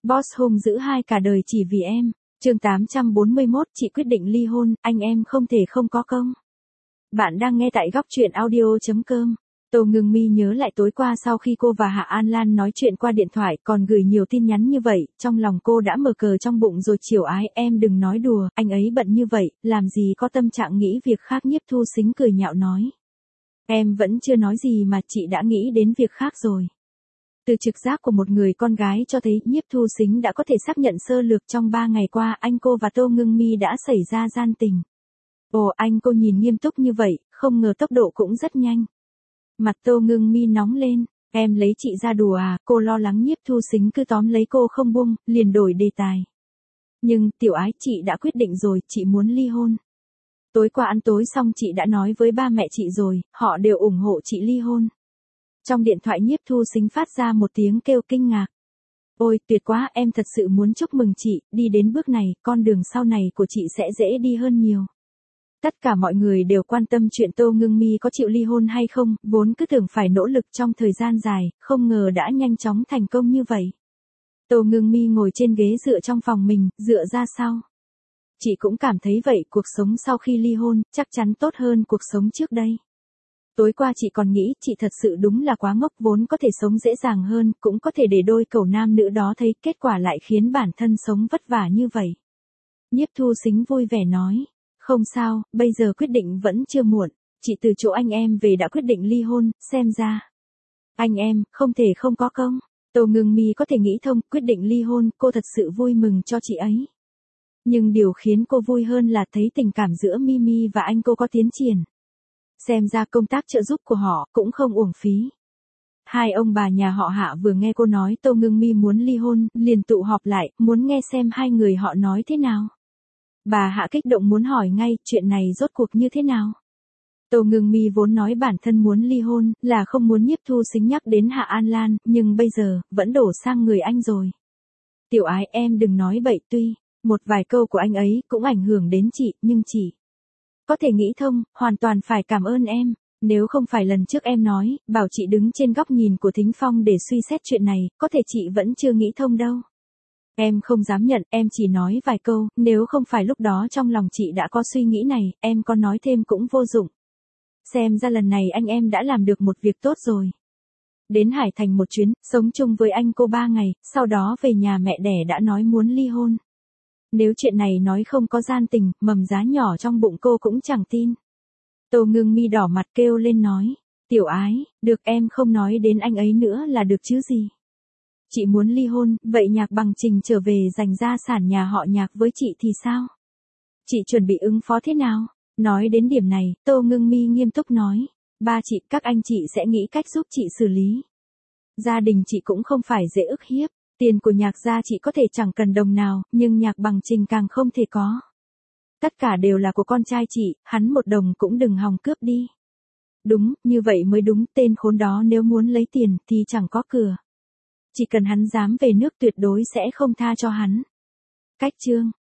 Boss hung dữ hai cả đời chỉ vì em. Chương 841, chị quyết định ly hôn, anh em không thể không có công. Bạn đang nghe tại góc truyện audio.com. Tô Ngưng Mi nhớ lại tối qua sau khi cô và Hạ An Lan nói chuyện qua điện thoại còn gửi nhiều tin nhắn như vậy, trong lòng cô đã mở cờ trong bụng rồi. Chiều ái, em đừng nói đùa, anh ấy bận như vậy, làm gì có tâm trạng nghĩ việc khác. Nhiếp Thu Sính cười nhạo nói. Em vẫn chưa nói gì mà chị đã nghĩ đến việc khác rồi. Từ trực giác của một người con gái cho thấy Nhiếp Thu Sính đã có thể xác nhận sơ lược trong 3 ngày qua anh cô và Tô Ngưng Mi đã xảy ra gian tình. Ồ, anh cô nhìn nghiêm túc như vậy, không ngờ tốc độ cũng rất nhanh. Mặt Tô Ngưng Mi nóng lên, em lấy chị ra đùa à? Cô lo lắng Nhiếp Thu Sính cứ tóm lấy cô không buông, liền đổi đề tài. Nhưng, tiểu ái, chị đã quyết định rồi, chị muốn ly hôn. Tối qua ăn tối xong chị đã nói với ba mẹ chị rồi, họ đều ủng hộ chị ly hôn. Trong điện thoại Nhiếp Thu Sính phát ra một tiếng kêu kinh ngạc. Ôi, tuyệt quá, em thật sự muốn chúc mừng chị, đi đến bước này, con đường sau này của chị sẽ dễ đi hơn nhiều. Tất cả mọi người đều quan tâm chuyện Tô Ngưng Mi có chịu ly hôn hay không, vốn cứ tưởng phải nỗ lực trong thời gian dài, không ngờ đã nhanh chóng thành công như vậy. Tô Ngưng Mi ngồi trên ghế dựa trong phòng mình, dựa ra sau. Chị cũng cảm thấy vậy, cuộc sống sau khi ly hôn, chắc chắn tốt hơn cuộc sống trước đây. Tối qua chị còn nghĩ chị thật sự đúng là quá ngốc, vốn có thể sống dễ dàng hơn, cũng có thể để đôi cẩu nam nữ đó thấy, kết quả lại khiến bản thân sống vất vả như vậy. Nhiếp Thu Sính vui vẻ nói, không sao, bây giờ quyết định vẫn chưa muộn, chị từ chỗ anh em về đã quyết định ly hôn, xem ra. Anh em, không thể không có công. Tô Ngưng Mi có thể nghĩ thông, quyết định ly hôn, cô thật sự vui mừng cho chị ấy. Nhưng điều khiến cô vui hơn là thấy tình cảm giữa Mimi và anh cô có tiến triển. Xem ra công tác trợ giúp của họ cũng không uổng phí. Hai ông bà nhà họ Hạ vừa nghe cô nói Tô Ngưng Mi muốn ly hôn, liền tụ họp lại, muốn nghe xem hai người họ nói thế nào. Bà Hạ kích động muốn hỏi ngay, chuyện này rốt cuộc như thế nào? Tô Ngưng Mi vốn nói bản thân muốn ly hôn, là không muốn Nhiếp Thu Sính nhắc đến Hạ An Lan, nhưng bây giờ, vẫn đổ sang người anh rồi. Tiểu ái, em đừng nói bậy, tuy một vài câu của anh ấy cũng ảnh hưởng đến chị, nhưng chị có thể nghĩ thông, hoàn toàn phải cảm ơn em. Nếu không phải lần trước em nói, bảo chị đứng trên góc nhìn của Thính Phong để suy xét chuyện này, có thể chị vẫn chưa nghĩ thông đâu. Em không dám nhận, em chỉ nói vài câu, nếu không phải lúc đó trong lòng chị đã có suy nghĩ này, em có nói thêm cũng vô dụng. Xem ra lần này anh em đã làm được một việc tốt rồi. Đến Hải Thành một chuyến, sống chung với anh cô 3 ngày, sau đó về nhà mẹ đẻ đã nói muốn ly hôn. Nếu chuyện này nói không có gian tình, mầm giá nhỏ trong bụng cô cũng chẳng tin. Tô Ngưng Mi đỏ mặt kêu lên nói, tiểu ái, được em không nói đến anh ấy nữa là được chứ gì. Chị muốn ly hôn, vậy Nhạc Bằng Trình trở về giành gia sản nhà họ Nhạc với chị thì sao? Chị chuẩn bị ứng phó thế nào? Nói đến điểm này, Tô Ngưng Mi nghiêm túc nói, ba chị, các anh chị sẽ nghĩ cách giúp chị xử lý. Gia đình chị cũng không phải dễ ức hiếp. Tiền của Nhạc gia chị có thể chẳng cần đồng nào, nhưng Nhạc Bằng Trình càng không thể có. Tất cả đều là của con trai chị, hắn một đồng cũng đừng hòng cướp đi. Đúng, như vậy mới đúng, tên khốn đó nếu muốn lấy tiền thì chẳng có cửa. Chỉ cần hắn dám về nước tuyệt đối sẽ không tha cho hắn. Cách chương